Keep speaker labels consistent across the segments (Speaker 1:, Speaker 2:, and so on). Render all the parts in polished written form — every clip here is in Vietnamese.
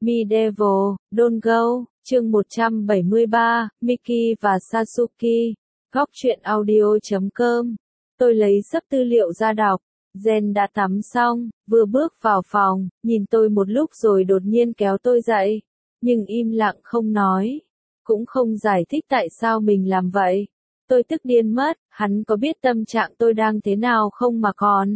Speaker 1: Medieval, Don't Go, chương 173, Miki và Sasuke, góc truyện audio.com. Tôi lấy sấp tư liệu ra đọc. Jen đã tắm xong, vừa bước vào phòng, nhìn tôi một lúc rồi đột nhiên kéo tôi dậy. Nhưng im lặng không nói. Cũng không giải thích tại sao mình làm vậy. Tôi tức điên mất, hắn có biết tâm trạng tôi đang thế nào không mà còn.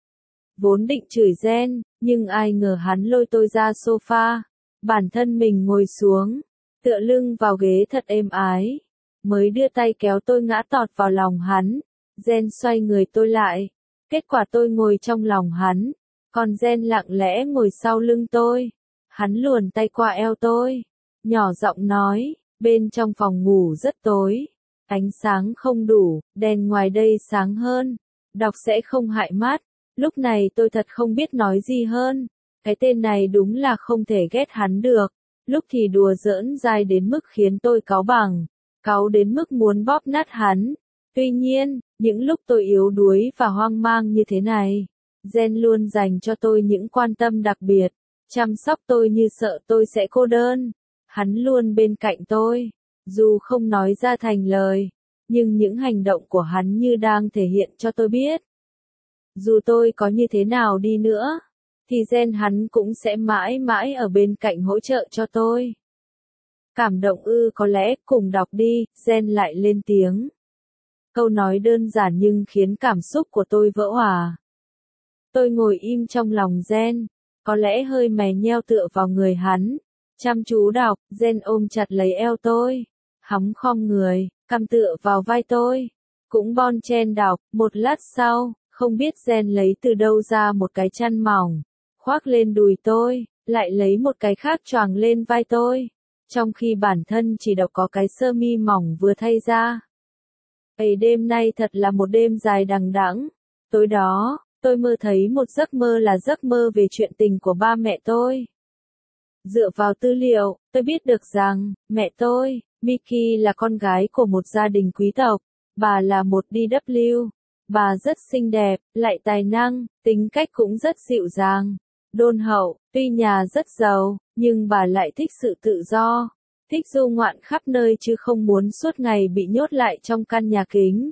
Speaker 1: Vốn định chửi Jen, nhưng ai ngờ hắn lôi tôi ra sofa. Bản thân mình ngồi xuống, tựa lưng vào ghế thật êm ái. Mới đưa tay kéo tôi ngã tọt vào lòng hắn. Jen xoay người tôi lại. Kết quả tôi ngồi trong lòng hắn. Còn Jen lặng lẽ ngồi sau lưng tôi. Hắn luồn tay qua eo tôi. Nhỏ giọng nói, bên trong phòng ngủ rất tối. Ánh sáng không đủ, đèn ngoài đây sáng hơn. Đọc sẽ không hại mắt. Lúc này tôi thật không biết nói gì hơn. Cái tên này đúng là không thể ghét hắn được. Lúc thì đùa giỡn dai đến mức khiến tôi cáu bẳn. Cáu đến mức muốn bóp nát hắn. Tuy nhiên, những lúc tôi yếu đuối và hoang mang như thế này, Jen luôn dành cho tôi những quan tâm đặc biệt. Chăm sóc tôi như sợ tôi sẽ cô đơn. Hắn luôn bên cạnh tôi. Dù không nói ra thành lời, nhưng những hành động của hắn như đang thể hiện cho tôi biết. Dù tôi có như thế nào đi nữa, thì Jen hắn cũng sẽ mãi mãi ở bên cạnh hỗ trợ cho tôi. Cảm động có lẽ cùng đọc đi, Jen lại lên tiếng. Câu nói đơn giản nhưng khiến cảm xúc của tôi vỡ òa. Tôi ngồi im trong lòng Jen, có lẽ hơi mè nheo tựa vào người hắn. Chăm chú đọc, Jen ôm chặt lấy eo tôi, hóng khom người, cằm tựa vào vai tôi. Cũng bon chen đọc, một lát sau, không biết Jen lấy từ đâu ra một cái chăn mỏng, khoác lên đùi tôi, lại lấy một cái khác choàng lên vai tôi, trong khi bản thân chỉ đọc có cái sơ mi mỏng vừa thay ra. Ấy đêm nay thật là một đêm dài đằng đẵng. Tối đó, tôi mơ thấy một giấc mơ là giấc mơ về chuyện tình của ba mẹ tôi. Dựa vào tư liệu, tôi biết được rằng, mẹ tôi, Miki là con gái của một gia đình quý tộc. Bà là một DW. Bà rất xinh đẹp, lại tài năng, tính cách cũng rất dịu dàng, đôn hậu. Tuy nhà rất giàu, nhưng bà lại thích sự tự do. Thích du ngoạn khắp nơi chứ không muốn suốt ngày bị nhốt lại trong căn nhà kính.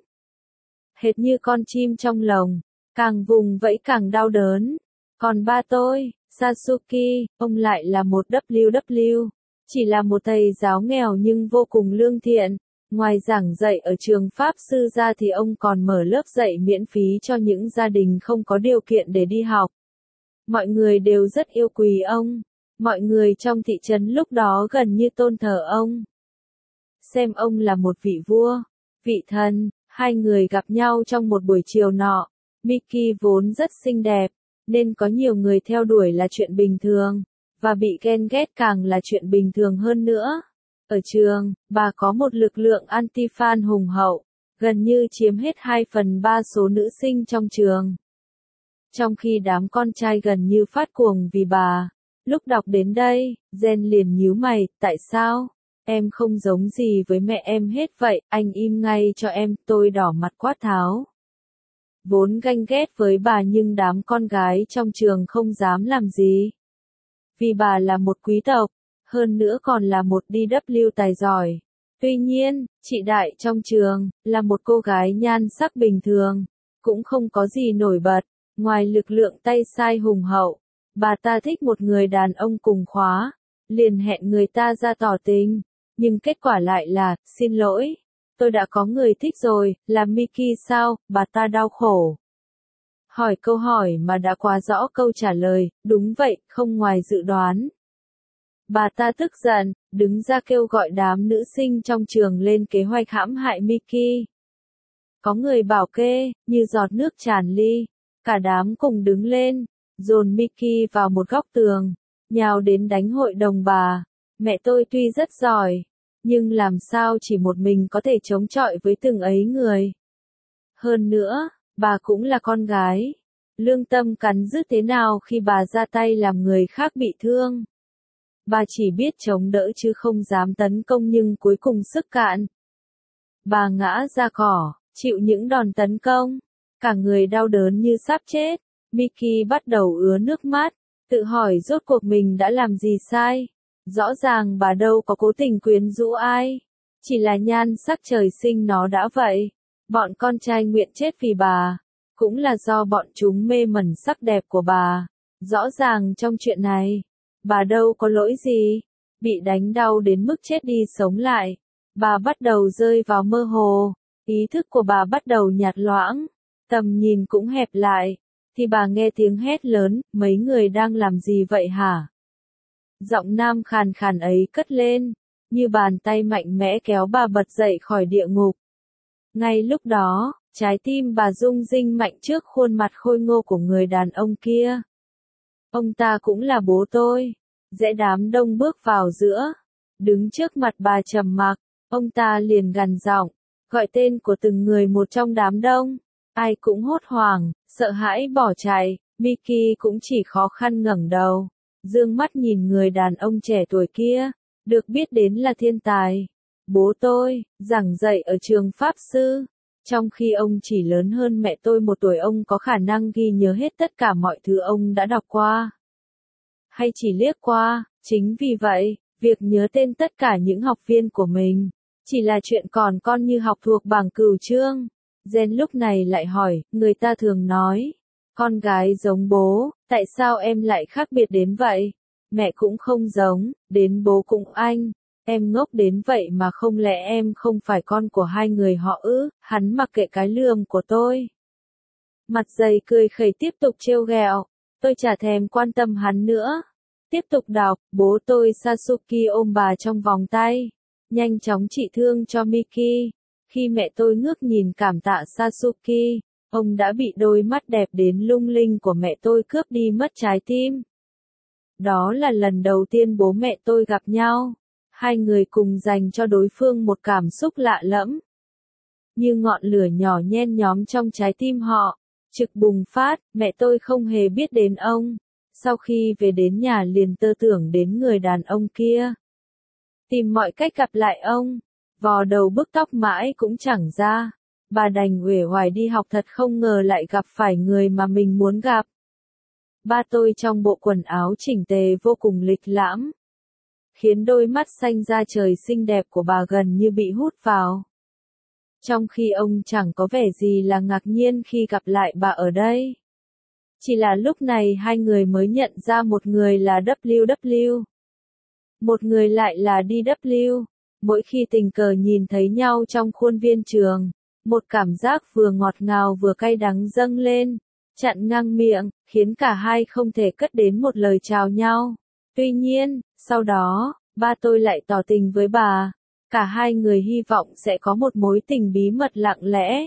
Speaker 1: Hệt như con chim trong lồng, càng vùng vẫy càng đau đớn. Còn ba tôi, Sasuke, ông lại là một WW. Chỉ là một thầy giáo nghèo nhưng vô cùng lương thiện. Ngoài giảng dạy ở trường Pháp sư ra thì ông còn mở lớp dạy miễn phí cho những gia đình không có điều kiện để đi học. Mọi người đều rất yêu quý ông. Mọi người trong thị trấn lúc đó gần như tôn thờ ông. Xem ông là một vị vua, vị thần. Hai người gặp nhau trong một buổi chiều nọ. Miki vốn rất xinh đẹp, nên có nhiều người theo đuổi là chuyện bình thường, và bị ghen ghét càng là chuyện bình thường hơn nữa. Ở trường, bà có một lực lượng anti-fan hùng hậu, gần như chiếm hết 2/3 số nữ sinh trong trường. Trong khi đám con trai gần như phát cuồng vì bà. Lúc đọc đến đây, Jen liền nhíu mày, tại sao? Em không giống gì với mẹ em hết vậy, anh im ngay cho em, tôi đỏ mặt quát tháo. Vốn ganh ghét với bà nhưng đám con gái trong trường không dám làm gì. Vì bà là một quý tộc, hơn nữa còn là một DW tài giỏi. Tuy nhiên, chị Đại trong trường, là một cô gái nhan sắc bình thường, cũng không có gì nổi bật, ngoài lực lượng tay sai hùng hậu. Bà ta thích một người đàn ông cùng khóa, liền hẹn người ta ra tỏ tình, nhưng kết quả lại là, xin lỗi, tôi đã có người thích rồi, là Miki sao, bà ta đau khổ. Hỏi câu hỏi mà đã quá rõ câu trả lời, đúng vậy, không ngoài dự đoán. Bà ta tức giận, đứng ra kêu gọi đám nữ sinh trong trường lên kế hoạch hãm hại Miki. Có người bảo kê, như giọt nước tràn ly, cả đám cùng đứng lên, dồn Miki vào một góc tường, nhào đến đánh hội đồng bà. Mẹ tôi tuy rất giỏi, nhưng làm sao chỉ một mình có thể chống chọi với từng ấy người. Hơn nữa, bà cũng là con gái. Lương tâm cắn rứt thế nào khi bà ra tay làm người khác bị thương. Bà chỉ biết chống đỡ chứ không dám tấn công nhưng cuối cùng sức cạn. Bà ngã ra cỏ, chịu những đòn tấn công. Cả người đau đớn như sắp chết. Miki bắt đầu ứa nước mắt. Tự hỏi rốt cuộc mình đã làm gì sai. Rõ ràng bà đâu có cố tình quyến rũ ai. Chỉ là nhan sắc trời sinh nó đã vậy. Bọn con trai nguyện chết vì bà. Cũng là do bọn chúng mê mẩn sắc đẹp của bà. Rõ ràng trong chuyện này, bà đâu có lỗi gì. Bị đánh đau đến mức chết đi sống lại. Bà bắt đầu rơi vào mơ hồ. Ý thức của bà bắt đầu nhạt loãng. Tầm nhìn cũng hẹp lại. Thì bà nghe tiếng hét lớn, mấy người đang làm gì vậy hả? Giọng nam khàn khàn ấy cất lên, như bàn tay mạnh mẽ kéo bà bật dậy khỏi địa ngục. Ngay lúc đó, trái tim bà rung rinh mạnh trước khuôn mặt khôi ngô của người đàn ông kia. Ông ta cũng là bố tôi. Rẽ đám đông bước vào giữa. Đứng trước mặt bà trầm mặc, ông ta liền gằn giọng, gọi tên của từng người một trong đám đông. Ai cũng hốt hoảng, sợ hãi bỏ chạy, Mickey cũng chỉ khó khăn ngẩng đầu, dương mắt nhìn người đàn ông trẻ tuổi kia, được biết đến là thiên tài. Bố tôi, giảng dạy ở trường Pháp sư. Trong khi ông chỉ lớn hơn mẹ tôi 1 tuổi, ông có khả năng ghi nhớ hết tất cả mọi thứ ông đã đọc qua. Hay chỉ liếc qua, chính vì vậy, việc nhớ tên tất cả những học viên của mình, chỉ là chuyện còn con như học thuộc bảng cửu chương. Jen lúc này lại hỏi, người ta thường nói, con gái giống bố, tại sao em lại khác biệt đến vậy? Mẹ cũng không giống, đến bố cũng anh. Em ngốc đến vậy mà không lẽ em không phải con của hai người họ ư? Hắn mặc kệ cái lườm của tôi. Mặt dày cười khẩy tiếp tục trêu ghẹo. Tôi chả thèm quan tâm hắn nữa. Tiếp tục đọc, bố tôi Sasuke ôm bà trong vòng tay. Nhanh chóng trị thương cho Miki. Khi mẹ tôi ngước nhìn cảm tạ Sasuke, ông đã bị đôi mắt đẹp đến lung linh của mẹ tôi cướp đi mất trái tim. Đó là lần đầu tiên bố mẹ tôi gặp nhau. Hai người cùng dành cho đối phương một cảm xúc lạ lẫm. Như ngọn lửa nhỏ nhen nhóm trong trái tim họ. Trực bùng phát, mẹ tôi không hề biết đến ông. Sau khi về đến nhà liền tơ tưởng đến người đàn ông kia. Tìm mọi cách gặp lại ông. Vò đầu bứt tóc mãi cũng chẳng ra. Bà đành uể oải đi học, thật không ngờ lại gặp phải người mà mình muốn gặp. Ba tôi trong bộ quần áo chỉnh tề vô cùng lịch lãm, khiến đôi mắt xanh da trời xinh đẹp của bà gần như bị hút vào. Trong khi ông chẳng có vẻ gì là ngạc nhiên khi gặp lại bà ở đây. Chỉ là lúc này hai người mới nhận ra một người là WW. Một người lại là DW. Mỗi khi tình cờ nhìn thấy nhau trong khuôn viên trường, một cảm giác vừa ngọt ngào vừa cay đắng dâng lên, chặn ngang miệng, khiến cả hai không thể cất đến một lời chào nhau. Tuy nhiên, sau đó, ba tôi lại tỏ tình với bà. Cả hai người hy vọng sẽ có một mối tình bí mật lặng lẽ.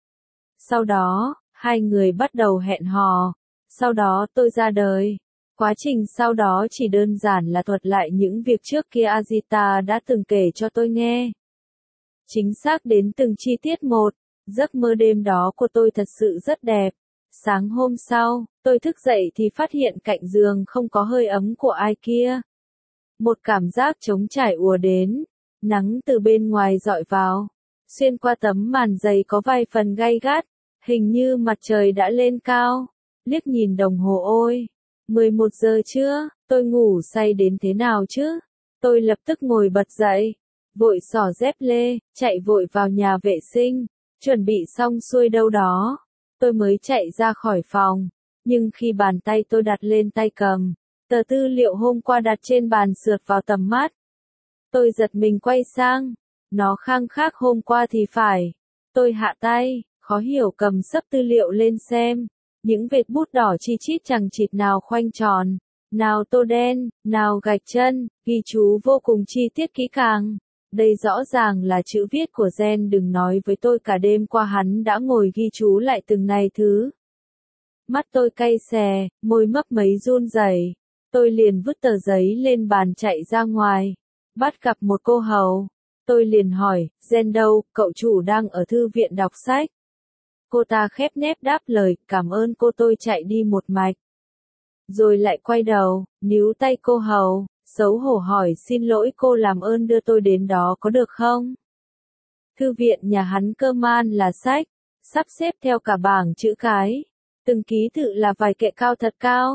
Speaker 1: Sau đó, hai người bắt đầu hẹn hò. Sau đó tôi ra đời. Quá trình sau đó chỉ đơn giản là thuật lại những việc trước kia Azita đã từng kể cho tôi nghe. Chính xác đến từng chi tiết một. Giấc mơ đêm đó của tôi thật sự rất đẹp. Sáng hôm sau, tôi thức dậy thì phát hiện cạnh giường không có hơi ấm của ai kia. Một cảm giác trống trải ùa đến. Nắng từ bên ngoài rọi vào. Xuyên qua tấm màn dày có vài phần gay gắt. Hình như mặt trời đã lên cao. Liếc nhìn đồng hồ, ôi, 11 giờ chưa, tôi ngủ say đến thế nào chứ? Tôi lập tức ngồi bật dậy, vội xỏ dép lê, chạy vội vào nhà vệ sinh, chuẩn bị xong xuôi đâu đó. Tôi mới chạy ra khỏi phòng, nhưng khi bàn tay tôi đặt lên tay cầm, tờ tư liệu hôm qua đặt trên bàn sượt vào tầm mắt. Tôi giật mình quay sang, nó khang khác hôm qua thì phải. Tôi hạ tay, khó hiểu cầm xấp tư liệu lên xem. Những vệt bút đỏ chi chít chằng chịt, nào khoanh tròn, nào tô đen, nào gạch chân, ghi chú vô cùng chi tiết kỹ càng. Đây rõ ràng là chữ viết của Gen. Đừng nói với tôi cả đêm qua hắn đã ngồi ghi chú lại từng này thứ. Mắt tôi cay xè, môi mấp máy run rẩy. Tôi liền vứt tờ giấy lên bàn chạy ra ngoài. Bắt gặp một cô hầu. Tôi liền hỏi, Gen đâu, cậu chủ đang ở thư viện đọc sách. Cô ta khép nép đáp lời, cảm ơn cô. Tôi chạy đi một mạch. Rồi lại quay đầu, níu tay cô hầu, xấu hổ hỏi, xin lỗi cô, làm ơn đưa tôi đến đó có được không? Thư viện nhà hắn cơ man là sách, sắp xếp theo cả bảng chữ cái. Từng ký tự là vài kệ cao thật cao.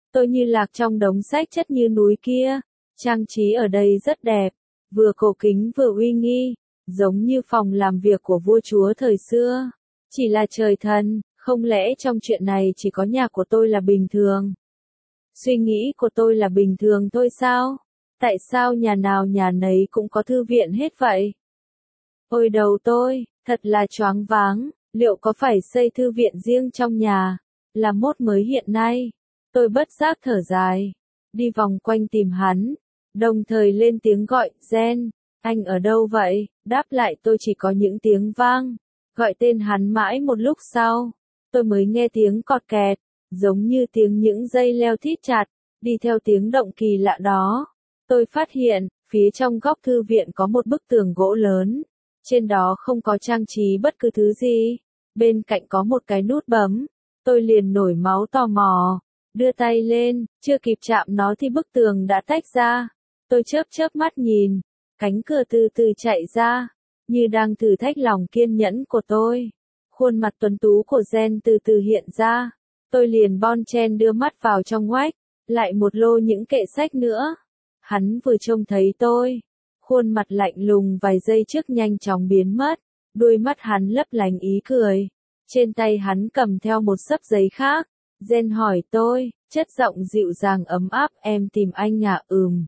Speaker 1: Tôi như lạc trong đống sách chất như núi kia. Trang trí ở đây rất đẹp, vừa cổ kính vừa uy nghi, giống như phòng làm việc của vua chúa thời xưa. Chỉ là trời thần, không lẽ trong chuyện này chỉ có nhà của tôi là bình thường? Suy nghĩ của tôi là bình thường thôi sao? Tại sao nhà nào nhà nấy cũng có thư viện hết vậy? Ôi đầu tôi, thật là choáng váng, liệu có phải xây thư viện riêng trong nhà, là mốt mới hiện nay? Tôi bất giác thở dài, đi vòng quanh tìm hắn, đồng thời lên tiếng gọi, Gen, anh ở đâu vậy? Đáp lại tôi chỉ có những tiếng vang, gọi tên hắn mãi một lúc sau, tôi mới nghe tiếng cọt kẹt, giống như tiếng những dây leo thít chặt, đi theo tiếng động kỳ lạ đó. Tôi phát hiện, phía trong góc thư viện có một bức tường gỗ lớn, trên đó không có trang trí bất cứ thứ gì, bên cạnh có một cái nút bấm, tôi liền nổi máu tò mò, đưa tay lên, chưa kịp chạm nó thì bức tường đã tách ra, tôi chớp chớp mắt nhìn, cánh cửa từ từ chạy ra, như đang thử thách lòng kiên nhẫn của tôi. Khuôn mặt tuấn tú của Gen từ từ hiện ra, tôi liền bon chen đưa mắt vào trong ngoách, lại một lô những kệ sách nữa. Hắn vừa trông thấy tôi, khuôn mặt lạnh lùng vài giây trước nhanh chóng biến mất, đôi mắt hắn lấp lánh ý cười. Trên tay hắn cầm theo một xấp giấy khác. Gen hỏi tôi, chất giọng dịu dàng ấm áp, em tìm anh à?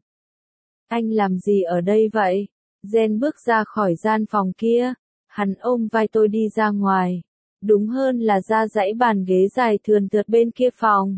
Speaker 1: Anh làm gì ở đây vậy? Gen bước ra khỏi gian phòng kia, hắn ôm vai tôi đi ra ngoài, đúng hơn là ra dãy bàn ghế dài thườn thượt bên kia phòng.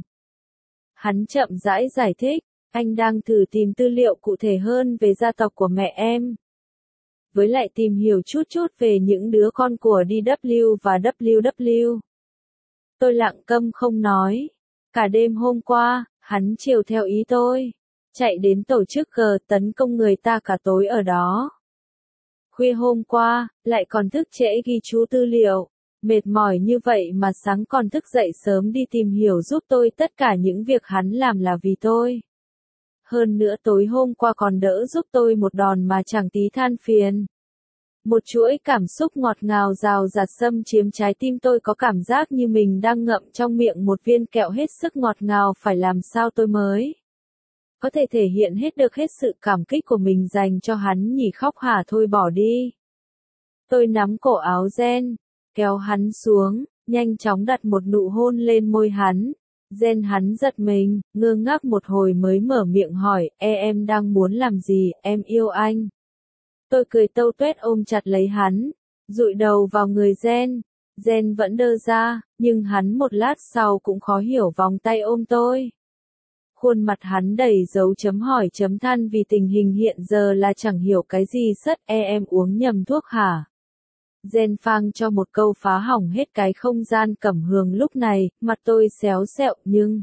Speaker 1: Hắn chậm rãi giải thích, anh đang thử tìm tư liệu cụ thể hơn về gia tộc của mẹ em. Với lại tìm hiểu chút chút về những đứa con của DW và WW. Tôi lặng câm không nói. Cả đêm hôm qua, hắn chiều theo ý tôi, chạy đến tổ chức tấn công người ta cả tối ở đó. Khuya hôm qua, lại còn thức trễ ghi chú tư liệu. Mệt mỏi như vậy mà sáng còn thức dậy sớm đi tìm hiểu giúp tôi, tất cả những việc hắn làm là vì tôi. Hơn nữa tối hôm qua còn đỡ giúp tôi một đòn mà chẳng tí than phiền. Một chuỗi cảm xúc ngọt ngào rào rạt xâm chiếm trái tim tôi, có cảm giác như mình đang ngậm trong miệng một viên kẹo hết sức ngọt ngào. Phải làm sao tôi mới có thể thể hiện hết được hết sự cảm kích của mình dành cho hắn nhỉ? Khóc hả? Thôi bỏ đi. Tôi nắm cổ áo Gen, kéo hắn xuống, nhanh chóng đặt một nụ hôn lên môi hắn. Gen hắn giật mình, ngơ ngác một hồi mới mở miệng hỏi, em đang muốn làm gì? Em yêu anh. Tôi cười tâu tuét ôm chặt lấy hắn, dụi đầu vào người Gen. Gen vẫn đơ ra, nhưng hắn một lát sau cũng khó hiểu vòng tay ôm tôi. Khuôn mặt hắn đầy dấu chấm hỏi chấm than vì tình hình hiện giờ là chẳng hiểu cái gì sất. Em uống nhầm thuốc hả? Gen phang cho một câu phá hỏng hết cái không gian cẩm hường lúc này, mặt tôi xéo xẹo nhưng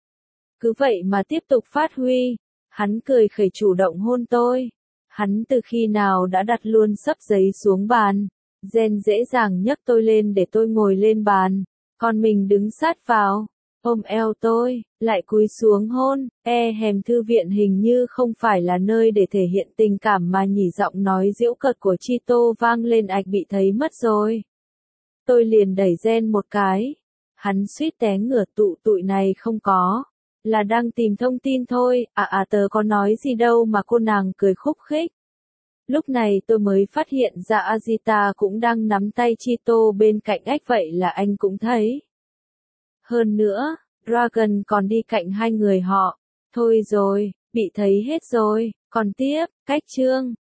Speaker 1: cứ vậy mà tiếp tục phát huy. Hắn cười khẩy chủ động hôn tôi. Hắn từ khi nào đã đặt luôn xấp giấy xuống bàn. Gen dễ dàng nhấc tôi lên để tôi ngồi lên bàn, còn mình đứng sát vào, ôm eo tôi, lại cúi xuống hôn. Hèm thư viện hình như không phải là nơi để thể hiện tình cảm mà nhỉ? Giọng nói giễu cợt của Chito vang lên ạch, bị thấy mất rồi. Tôi liền đẩy Gen một cái. Hắn suýt té ngửa. Tụi này không có, là đang tìm thông tin thôi. Tớ có nói gì đâu mà. Cô nàng cười khúc khích. Lúc này tôi mới phát hiện ra Azita cũng đang nắm tay Chito bên cạnh ách, vậy là anh cũng thấy. Hơn nữa, Dragon còn đi cạnh hai người họ. Thôi rồi, bị thấy hết rồi. Còn tiếp, cách chương.